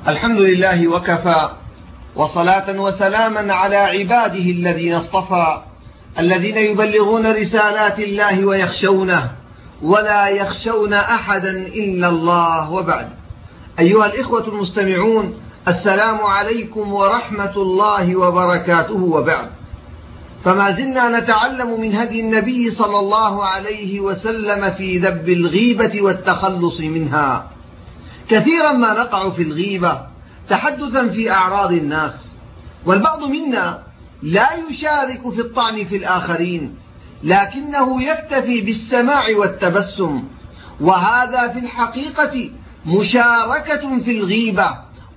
الحمد لله وكفى، وصلاة وسلاما على عباده الذين اصطفى، الذين يبلغون رسالات الله ويخشونه ولا يخشون أحدا إلا الله. وبعد، أيها الإخوة المستمعون، السلام عليكم ورحمة الله وبركاته. وبعد، فما زلنا نتعلم من هدي النبي صلى الله عليه وسلم في ذب الغيبة والتخلص منها. كثيرا ما نقع في الغيبة تحدثا في أعراض الناس، والبعض منا لا يشارك في الطعن في الآخرين، لكنه يكتفي بالسماع والتبسم، وهذا في الحقيقة مشاركة في الغيبة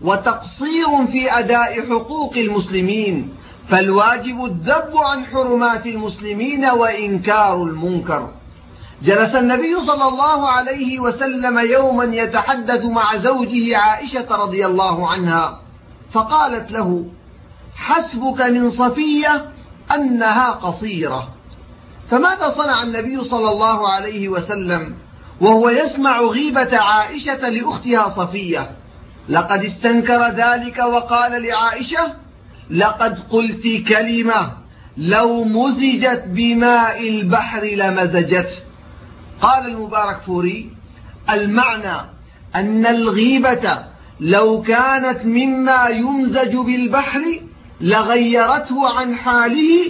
وتقصير في أداء حقوق المسلمين، فالواجب الذب عن حرمات المسلمين وإنكار المنكر. جلس النبي صلى الله عليه وسلم يوما يتحدث مع زوجه عائشة رضي الله عنها، فقالت له: حسبك من صفية أنها قصيرة. فماذا صنع النبي صلى الله عليه وسلم وهو يسمع غيبة عائشة لأختها صفية؟ لقد استنكر ذلك وقال لعائشة: لقد قلت كلمة لو مزجت بماء البحر لمزجته. قال المباركفوري: المعنى أن الغيبة لو كانت مما يمزج بالبحر لغيرته عن حاله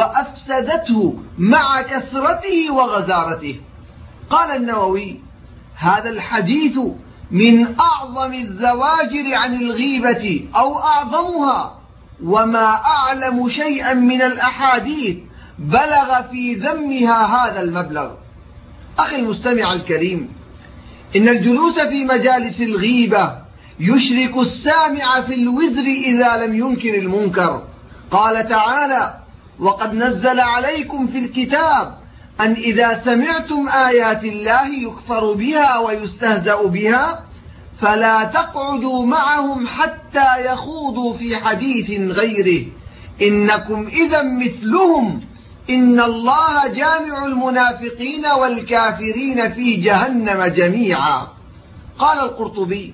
وأفسدته مع كثرته وغزارته. قال النووي: هذا الحديث من أعظم الزواجر عن الغيبة أو أعظمها، وما أعلم شيئا من الأحاديث بلغ في ذمها هذا المبلغ. أخي المستمع الكريم، إن الجلوس في مجالس الغيبة يشرك السامع في الوزر إذا لم ينكر المنكر. قال تعالى: وقد نزل عليكم في الكتاب أن إذا سمعتم آيات الله يكفر بها ويستهزأ بها فلا تقعدوا معهم حتى يخوضوا في حديث غيره إنكم إذا مثلهم إن الله جامع المنافقين والكافرين في جهنم جميعا. قال القرطبي: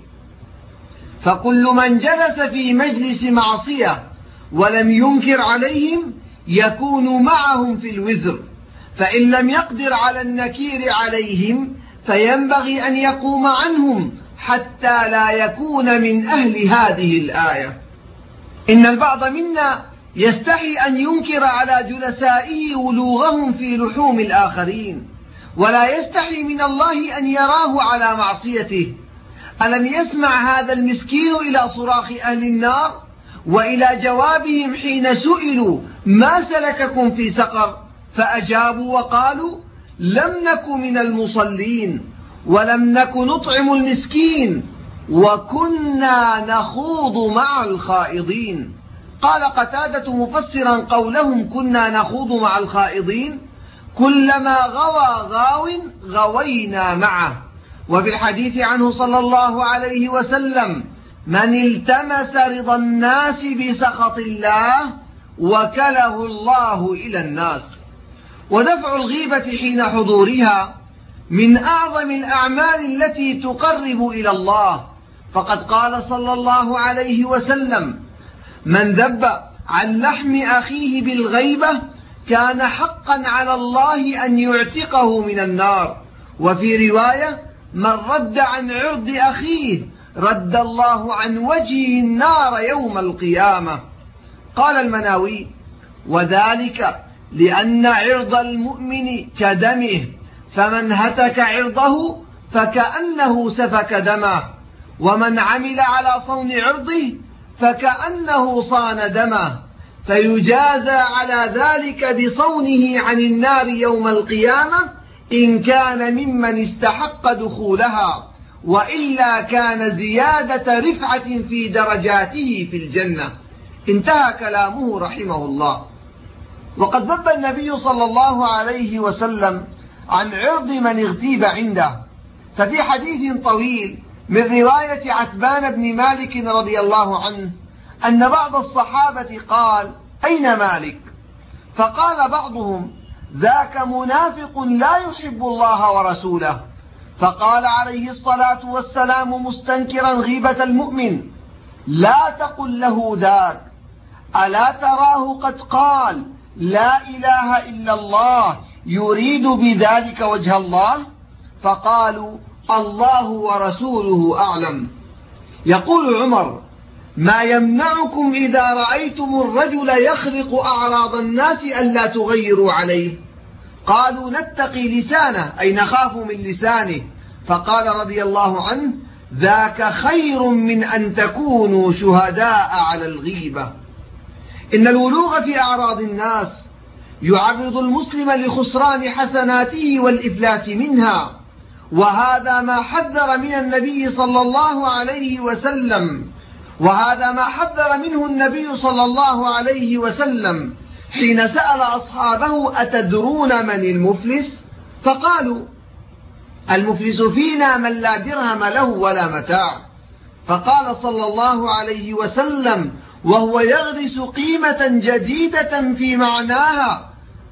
فكل من جلس في مجلس معصية ولم ينكر عليهم يكون معهم في الوزر، فإن لم يقدر على النكير عليهم فينبغي أن يقوم عنهم حتى لا يكون من أهل هذه الآية. إن البعض منا يستحي أن ينكر على جلسائه ولوغهم في لحوم الآخرين، ولا يستحي من الله أن يراه على معصيته. ألم يسمع هذا المسكين إلى صراخ أهل النار وإلى جوابهم حين سئلوا: ما سلككم في سقر؟ فأجابوا وقالوا: لم نك من المصلين ولم نك نطعم المسكين وكنا نخوض مع الخائضين. قال قتادة مفسرا قولهم كنا نخوض مع الخائضين: كلما غوى غاو غوينا معه. وفي الحديث عنه صلى الله عليه وسلم: من التمس رضا الناس بسخط الله وكله الله إلى الناس. ودفع الغيبة حين حضورها من أعظم الأعمال التي تقرب إلى الله، فقد قال صلى الله عليه وسلم: من ذب عن لحم أخيه بالغيبة كان حقا على الله أن يعتقه من النار. وفي رواية: من رد عن عرض أخيه رد الله عن وجهه النار يوم القيامة. قال المناوي: وذلك لأن عرض المؤمن كدمه، فمن هتك عرضه فكأنه سفك دمه، ومن عمل على صون عرضه فكأنه صان دمه، فيجازى على ذلك بصونه عن النار يوم القيامة إن كان ممن استحق دخولها، وإلا كان زيادة رفعة في درجاته في الجنة. انتهى كلامه رحمه الله. وقد ذب النبي صلى الله عليه وسلم عن عرض من اغتيب عنده، ففي حديث طويل من رواية عتبان بن مالك رضي الله عنه أن بعض الصحابة قال: أين مالك؟ فقال بعضهم: ذاك منافق لا يحب الله ورسوله. فقال عليه الصلاة والسلام مستنكرا غيبة المؤمن: لا تقل له ذاك، ألا تراه قد قال لا إله إلا الله يريد بذلك وجه الله؟ فقالوا الله ورسوله أعلم. يقول عمر: ما يمنعكم إذا رأيتم الرجل يخرق أعراض الناس ألا تغيروا عليه؟ قالوا نتقي لسانه، أي نخاف من لسانه. فقال رضي الله عنه: ذاك خير من أن تكونوا شهداء على الغيبة. إن الولوغ في أعراض الناس يعرض المسلم لخسران حسناته والإفلاس منها، وهذا ما حذر من النبي صلى الله عليه وسلم، وهذا ما حذر منه النبي صلى الله عليه وسلم حين سأل أصحابه: أتدرون من المفلس؟ فقالوا: المفلس فينا من لا درهم له ولا متاع. فقال صلى الله عليه وسلم وهو يغرس قيمة جديدة في معناها: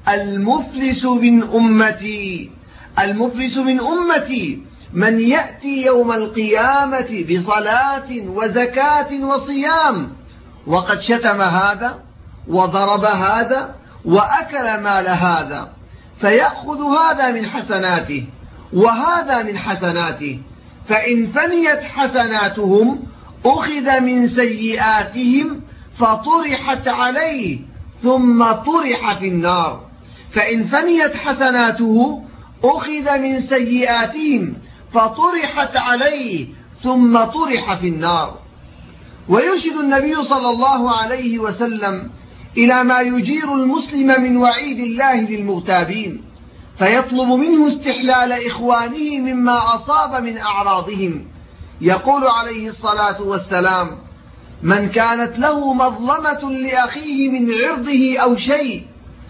المفلس من أمتي، المفلس من أمتي من يأتي يوم القيامة بصلاة وزكاة وصيام وقد شتم هذا وضرب هذا وأكل مال هذا، فيأخذ هذا من حسناته وهذا من حسناته، فإن فنيت حسناتهم أخذ من سيئاتهم فطرحت عليه ثم طرح في النار، فإن فنيت حسناته أخذ من سيئاتهم فطرحت عليه ثم طرح في النار. ويرشد النبي صلى الله عليه وسلم إلى ما يجير المسلم من وعيد الله للمغتابين، فيطلب منه استحلال إخوانه مما أصاب من أعراضهم. يقول عليه الصلاة والسلام: من كانت له مظلمة لأخيه من عرضه أو شيء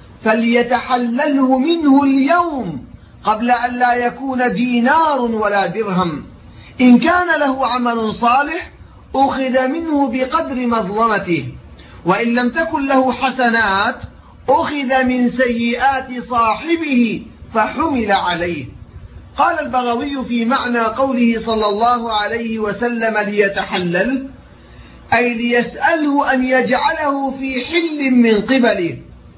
فليتحلله منه اليوم قبل أن لا يكون دينار ولا درهم. إن كان له عمل صالح أخذ منه بقدر مظلمته، وإن لم تكن له حسنات أخذ من سيئات صاحبه فحمل عليه. قال البغوي في معنى قوله صلى الله عليه وسلم ليتحلل، أي ليسأله أن يجعله في حل من قبله،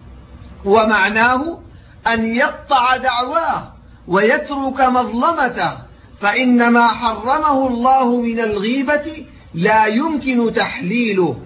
ومعناه أن يقطع دعواه ويترك مظلمته، فإنما حرمه الله من الغيبة لا يمكن تحليله.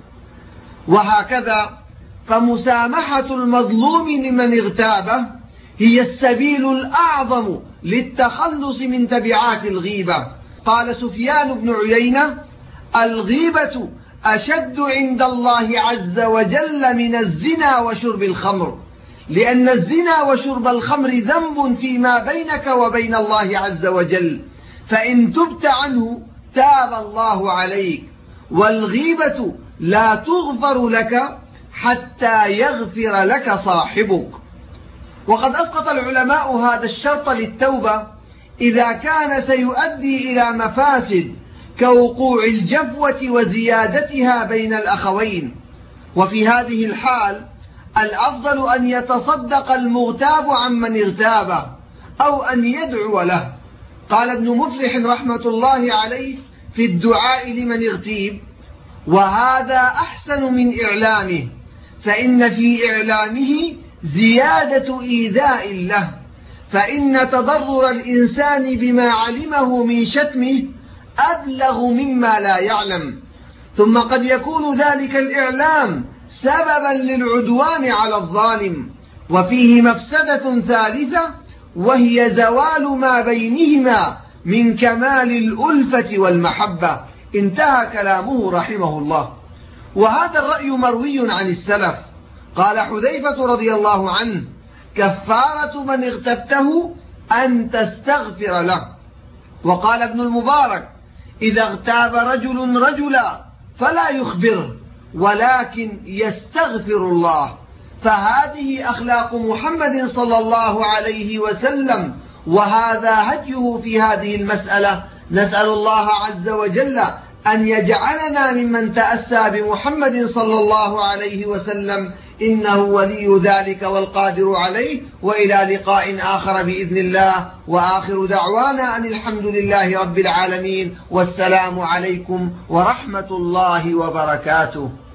وهكذا فمسامحة المظلوم لمن اغتابه هي السبيل الأعظم للتخلص من تبعات الغيبة. قال سفيان بن عيينة: الغيبة أشد عند الله عز وجل من الزنا وشرب الخمر، لأن الزنا وشرب الخمر ذنب فيما بينك وبين الله عز وجل، فإن تبت عنه تاب الله عليك، والغيبة لا تغفر لك حتى يغفر لك صاحبك. وقد أسقط العلماء هذا الشرط للتوبة إذا كان سيؤدي إلى مفاسد كوقوع الجفوة وزيادتها بين الأخوين، وفي هذه الحال الأفضل أن يتصدق المغتاب عمن اغتابه أو أن يدعو له. قال ابن مفلح رحمة الله عليه في الدعاء لمن اغتيب: وهذا أحسن من إعلامه، فإن في إعلامه زيادة إيذاء له، فإن تضرر الإنسان بما علمه من شتمه أبلغ مما لا يعلم، ثم قد يكون ذلك الإعلام سببا للعدوان على الظالم. وفيه مفسدة ثالثة وهي زوال ما بينهما من كمال الألفة والمحبة. انتهى كلامه رحمه الله. وهذا الرأي مروي عن السلف. قال حذيفة رضي الله عنه: كفارة من اغتبته أن تستغفر له. وقال ابن المبارك: إذا اغتاب رجل رجلا فلا يخبره ولكن يستغفر الله. فهذه أخلاق محمد صلى الله عليه وسلم، وهذا هديه في هذه المسألة. نسأل الله عز وجل أن يجعلنا ممن تأسى بمحمد صلى الله عليه وسلم، إنه ولي ذلك والقادر عليه. وإلى لقاء آخر بإذن الله، وآخر دعوانا أن الحمد لله رب العالمين، والسلام عليكم ورحمة الله وبركاته.